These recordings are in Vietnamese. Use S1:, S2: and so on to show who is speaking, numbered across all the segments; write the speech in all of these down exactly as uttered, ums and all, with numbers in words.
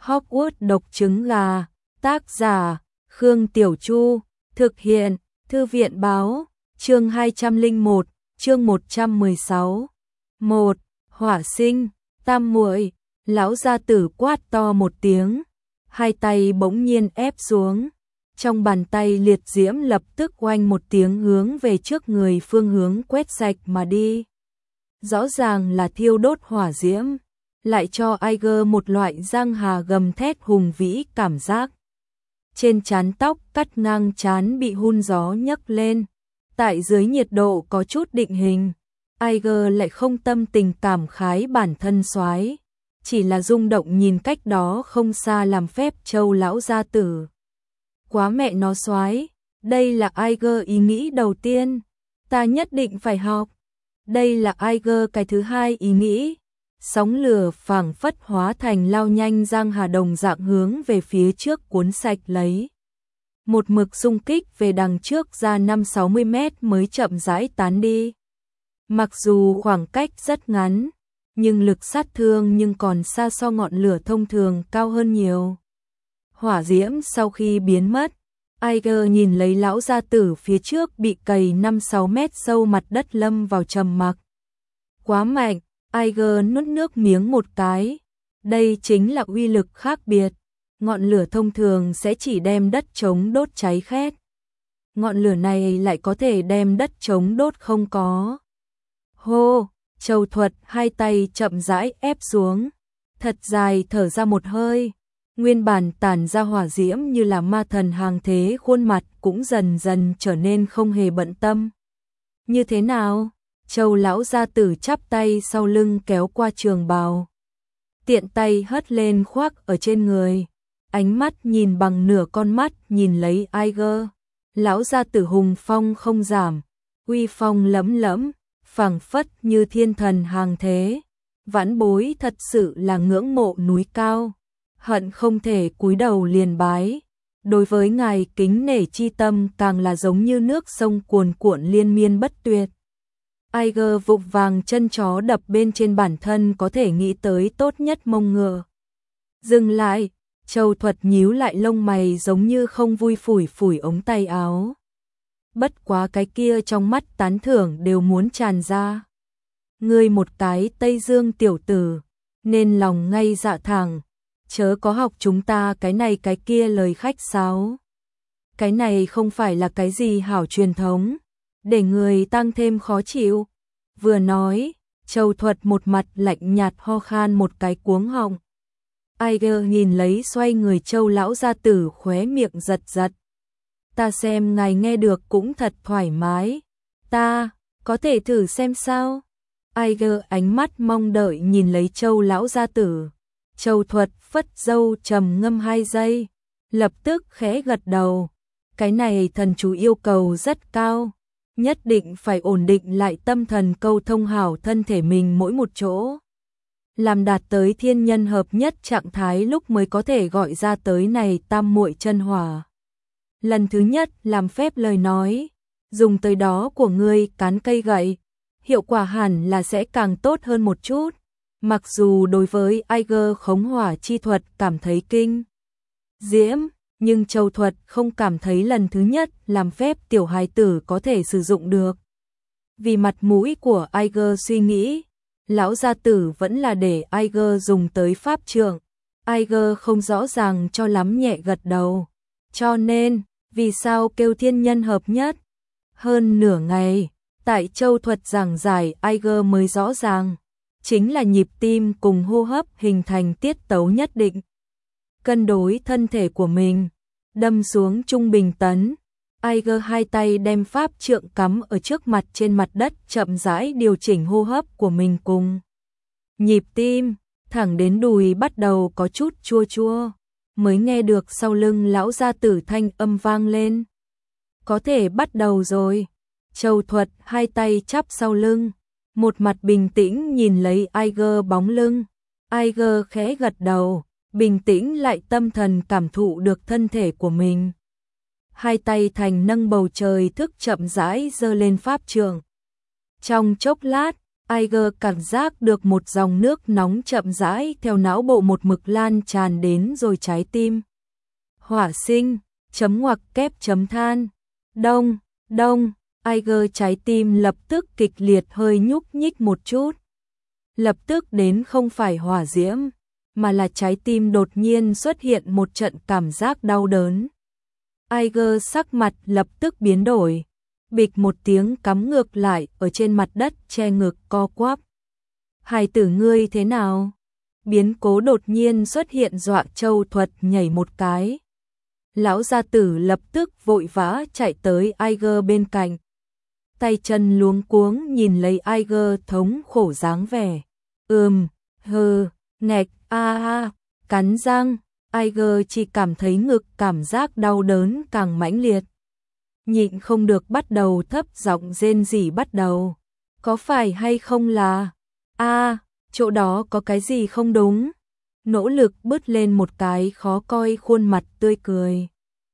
S1: Hogwarts độc trứng gà, tác giả, Khương Tiểu Chu, thực hiện, Thư viện báo, chương hai trăm lẻ một, chương một trăm mười sáu. một. Hỏa sinh, tam muội, lão gia tử quát to một tiếng, hai tay bỗng nhiên ép xuống, trong bàn tay liệt diễm lập tức oanh một tiếng hướng về trước người phương hướng quét sạch mà đi. Rõ ràng là thiêu đốt hỏa diễm, lại cho Aiger một loại giang hà gầm thét hùng vĩ cảm giác. Trên trán tóc cắt ngang trán bị hun gió nhấc lên, tại dưới nhiệt độ có chút định hình, Aiger lại không tâm tình cảm khái bản thân soái, chỉ là rung động nhìn cách đó không xa làm phép châu lão gia tử. Quá mẹ nó soái, đây là Aiger ý nghĩ đầu tiên, ta nhất định phải học. Đây là Aiger cái thứ hai ý nghĩ. Sóng lửa phảng phất hóa thành lao nhanh giang hà đồng dạng hướng về phía trước cuốn sạch lấy. Một mực xung kích về đằng trước ra năm sáu mươi mét mới chậm rãi tán đi. Mặc dù khoảng cách rất ngắn, nhưng lực sát thương nhưng còn xa so ngọn lửa thông thường cao hơn nhiều. Hỏa diễm sau khi biến mất, Aiger nhìn lấy lão gia tử phía trước bị cày năm sáu mét sâu mặt đất lâm vào trầm mặc. Quá mạnh, Aiger nuốt nước miếng một cái. Đây chính là uy lực khác biệt. Ngọn lửa thông thường sẽ chỉ đem đất trống đốt cháy khét. Ngọn lửa này lại có thể đem đất trống đốt không có. Hô, Châu Thuật hai tay chậm rãi ép xuống, thật dài thở ra một hơi. Nguyên bản tản ra hỏa diễm như là ma thần hàng thế, khuôn mặt cũng dần dần trở nên không hề bận tâm. Như thế nào? Châu lão gia tử chắp tay sau lưng kéo qua trường bào, tiện tay hất lên khoác ở trên người, ánh mắt nhìn bằng nửa con mắt nhìn lấy Aiger. Lão gia tử hùng phong không giảm, uy phong lẫm lẫm, phảng phất như thiên thần hàng thế. Vãn bối thật sự là ngưỡng mộ núi cao, hận không thể cúi đầu liền bái. Đối với ngài kính nể chi tâm càng là giống như nước sông cuồn cuộn liên miên bất tuyệt. Aiger vụng vàng chân chó đập bên trên bản thân có thể nghĩ tới tốt nhất mông ngựa. Dừng lại, Châu Thuật nhíu lại lông mày giống như không vui phủi phủi ống tay áo. Bất quá cái kia trong mắt tán thưởng đều muốn tràn ra. Ngươi một cái Tây Dương tiểu tử, nên lòng ngay dạ thẳng, chớ có học chúng ta cái này cái kia lời khách sáo. Cái này không phải là cái gì hảo truyền thống, để người tăng thêm khó chịu. Vừa nói, Châu Thuật một mặt lạnh nhạt ho khan một cái cuống họng. Aiger nhìn lấy xoay người Châu lão gia tử khóe miệng giật giật. Ta xem ngài nghe được cũng thật thoải mái. Ta, có thể thử xem sao? Aiger ánh mắt mong đợi nhìn lấy Châu lão gia tử. Châu Thuật phất râu trầm ngâm hai giây, lập tức khẽ gật đầu. Cái này thần chú yêu cầu rất cao, nhất định phải ổn định lại tâm thần câu thông hảo thân thể mình mỗi một chỗ. Làm đạt tới thiên nhân hợp nhất trạng thái lúc mới có thể gọi ra tới này tam muội chân hỏa. Lần thứ nhất làm phép lời nói, dùng tới đó của ngươi cán cây gậy, hiệu quả hẳn là sẽ càng tốt hơn một chút. Mặc dù đối với Aiger khống hỏa chi thuật cảm thấy kinh diễm, nhưng Châu Thuật không cảm thấy lần thứ nhất làm phép tiểu hài tử có thể sử dụng được. Vì mặt mũi của Aiger suy nghĩ, lão gia tử vẫn là để Aiger dùng tới pháp trượng. Aiger không rõ ràng cho lắm nhẹ gật đầu. Cho nên, vì sao kêu thiên nhân hợp nhất? Hơn nửa ngày, tại Châu Thuật giảng giải Aiger mới rõ ràng. Chính là nhịp tim cùng hô hấp hình thành tiết tấu nhất định. Cân đối thân thể của mình, đâm xuống trung bình tấn. Aiger hai tay đem pháp trượng cắm ở trước mặt trên mặt đất, chậm rãi điều chỉnh hô hấp của mình cùng nhịp tim, thẳng đến đùi bắt đầu có chút chua chua, mới nghe được sau lưng lão gia tử thanh âm vang lên. Có thể bắt đầu rồi. Châu Thuật hai tay chắp sau lưng, một mặt bình tĩnh nhìn lấy Aiger bóng lưng. Aiger khẽ gật đầu, bình tĩnh lại tâm thần cảm thụ được thân thể của mình. Hai tay thành nâng bầu trời thức chậm rãi giơ lên pháp trượng. Trong chốc lát, Iger cảm giác được một dòng nước nóng chậm rãi theo não bộ một mực lan tràn đến rồi trái tim. Hỏa sinh, chấm ngoặc kép chấm than. Đông, đông, Iger trái tim lập tức kịch liệt hơi nhúc nhích một chút. Lập tức đến không phải hỏa diễm, mà là trái tim đột nhiên xuất hiện một trận cảm giác đau đớn. Iger sắc mặt lập tức biến đổi, bịch một tiếng cắm ngược lại ở trên mặt đất che ngực co quắp. Hài tử ngươi thế nào? Biến cố đột nhiên xuất hiện dọa Châu Thuật nhảy một cái. Lão gia tử lập tức vội vã chạy tới Iger bên cạnh. Tay chân luống cuống nhìn lấy Iger thống khổ dáng vẻ. Ừm, hừ, nghẹt, a a, cắn răng. Iger chỉ cảm thấy ngực cảm giác đau đớn càng mãnh liệt. Nhịn không được bắt đầu thấp giọng rên rỉ bắt đầu. Có phải hay không là... a chỗ đó có cái gì không đúng? Nỗ lực bứt lên một cái khó coi khuôn mặt tươi cười.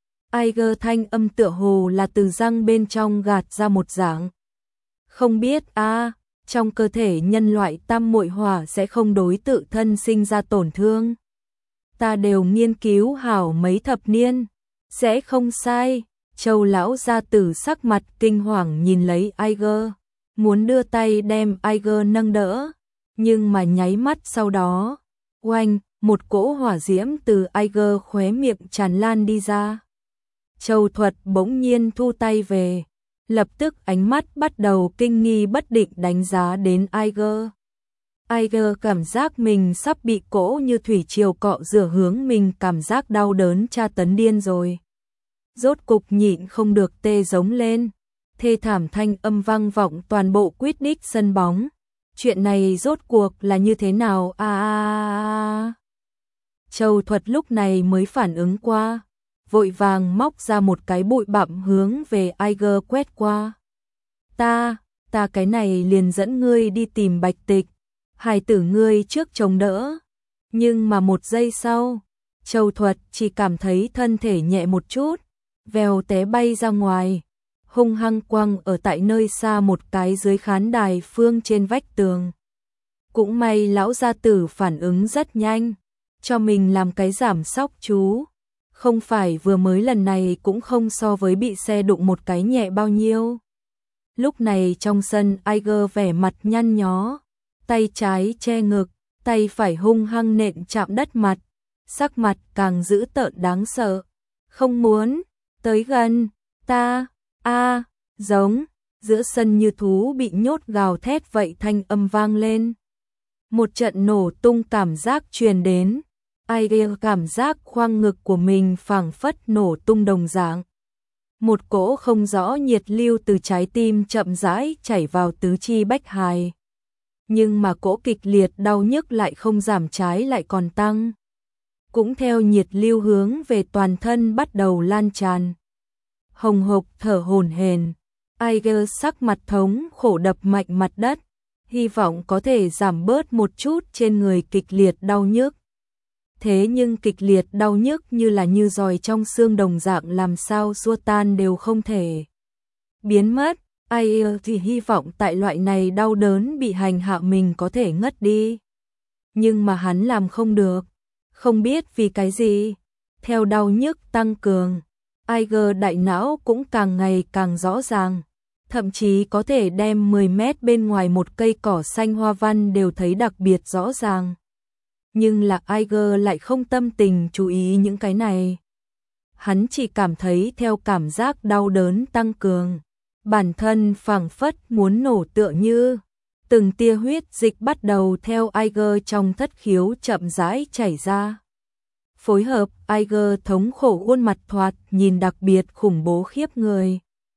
S1: Iger thanh âm tựa hồ là từ răng bên trong gạt ra một dạng. Không biết a trong cơ thể nhân loại tam muội hỏa sẽ không đối tự thân sinh ra tổn thương. Ta đều nghiên cứu hảo mấy thập niên, sẽ không sai. Châu lão gia tử sắc mặt kinh hoàng nhìn lấy Iger, muốn đưa tay đem Iger nâng đỡ, nhưng mà nháy mắt sau đó, oanh, một cỗ hỏa diễm từ Iger khóe miệng tràn lan đi ra. Châu Thuật bỗng nhiên thu tay về, lập tức ánh mắt bắt đầu kinh nghi bất định đánh giá đến Iger. Iger cảm giác mình sắp bị cỗ như thủy triều cọ rửa hướng mình, cảm giác đau đớn tra tấn điên rồi. Rốt cục nhịn không được tê giống lên, thê thảm thanh âm vang vọng toàn bộ Quidditch sân bóng. Chuyện này rốt cuộc là như thế nào a à, à, Châu Thuật lúc này mới phản ứng qua, vội vàng móc ra một cái bụi bặm hướng về Iger quét qua. Ta, ta cái này liền dẫn ngươi đi tìm Bạch Tịch, hài tử ngươi trước chống đỡ. Nhưng mà một giây sau, Châu Thuật chỉ cảm thấy thân thể nhẹ một chút, vèo té bay ra ngoài, hung hăng quăng ở tại nơi xa một cái dưới khán đài phương trên vách tường. Cũng may lão gia tử phản ứng rất nhanh, cho mình làm cái giảm sóc chú. Không phải vừa mới lần này cũng không so với bị xe đụng một cái nhẹ bao nhiêu. Lúc này trong sân Iger vẻ mặt nhăn nhó, tay trái che ngực, tay phải hung hăng nện chạm đất mặt, sắc mặt càng dữ tợn đáng sợ. Không muốn tới gần ta, a giống, giữa sân như thú bị nhốt gào thét vậy thanh âm vang lên. Một trận nổ tung cảm giác truyền đến, Iger cảm giác khoang ngực của mình phảng phất nổ tung đồng dạng. Một cỗ không rõ nhiệt lưu từ trái tim chậm rãi chảy vào tứ chi bách hài. Nhưng mà cỗ kịch liệt đau nhức lại không giảm, trái lại còn tăng. Cũng theo nhiệt lưu hướng về toàn thân bắt đầu lan tràn. Hồng hộc thở hổn hển, Iger sắc mặt thống khổ đập mạnh mặt đất, hy vọng có thể giảm bớt một chút trên người kịch liệt đau nhức. Thế nhưng kịch liệt đau nhức như là như giòi trong xương đồng dạng, làm sao xua tan đều không thể biến mất. Iger thì hy vọng tại loại này đau đớn bị hành hạ mình có thể ngất đi. Nhưng mà hắn làm không được, không biết vì cái gì. Theo đau nhức tăng cường, Iger đại não cũng càng ngày càng rõ ràng, thậm chí có thể đem mười mét bên ngoài một cây cỏ xanh hoa văn đều thấy đặc biệt rõ ràng. Nhưng là Iger lại không tâm tình chú ý những cái này. Hắn chỉ cảm thấy theo cảm giác đau đớn tăng cường, bản thân phảng phất muốn nổ, tựa như từng tia huyết dịch bắt đầu theo Iger trong thất khiếu chậm rãi chảy ra. Phối hợp, Iger thống khổ khuôn mặt thoạt nhìn đặc biệt khủng bố khiếp người.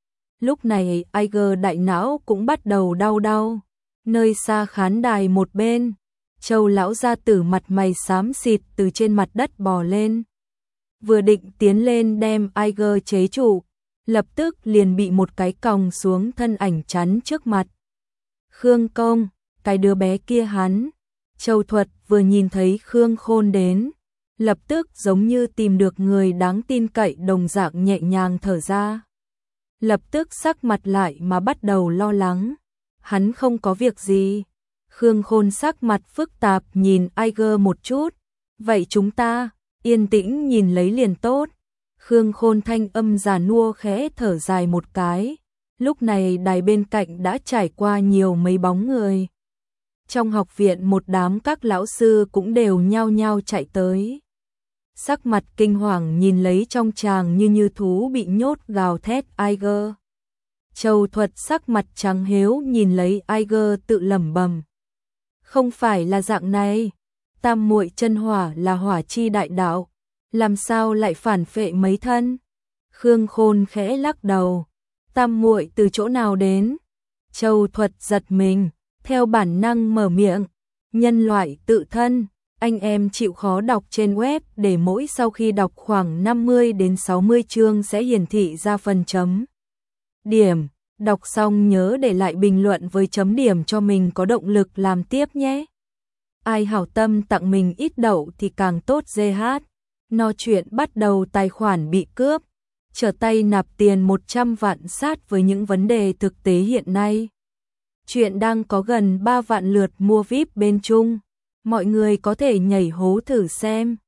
S1: Lúc này Iger đại não cũng bắt đầu đau đau. Nơi xa khán đài một bên, Châu lão gia tử mặt mày xám xịt từ trên mặt đất bò lên. Vừa định tiến lên đem Iger chế trụ, lập tức liền bị một cái còng xuống thân ảnh chắn trước mặt. Khương Công, cái đứa bé kia hắn. Châu Thuật vừa nhìn thấy Khương Khôn đến, lập tức giống như tìm được người đáng tin cậy đồng dạng nhẹ nhàng thở ra. Lập tức sắc mặt lại mà bắt đầu lo lắng. hắn không có việc gì. Khương Khôn sắc mặt phức tạp nhìn Iger một chút. Vậy chúng ta, yên tĩnh nhìn lấy liền tốt. Khương Khôn thanh âm già nua khẽ thở dài một cái. Lúc này đài bên cạnh đã trải qua nhiều mấy bóng người. Trong học viện một đám các lão sư cũng đều nhao nhao chạy tới. Sắc mặt kinh hoàng nhìn lấy trong tràng như như thú bị nhốt gào thét Iger. Châu Thuật sắc mặt trắng hếu nhìn lấy Iger tự lẩm bẩm. Không phải là dạng này, tam muội chân hỏa là hỏa chi đại đạo, làm sao lại phản phệ mấy thân? Khương Khôn khẽ lắc đầu, tam muội từ chỗ nào đến? Châu Thuật giật mình, theo bản năng mở miệng, nhân loại tự thân, anh em chịu khó đọc trên web để mỗi sau khi đọc khoảng năm mươi đến sáu mươi chương sẽ hiển thị ra phần chấm điểm. Đọc xong nhớ để lại bình luận với chấm điểm cho mình có động lực làm tiếp nhé. Ai hảo tâm tặng mình ít đậu thì càng tốt giê hát. No chuyện bắt đầu tài khoản bị cướp. Trở tay nạp tiền một trăm vạn sát với những vấn đề thực tế hiện nay. Chuyện đang có gần ba vạn lượt mua víp bên Trung. Mọi người có thể nhảy hố thử xem.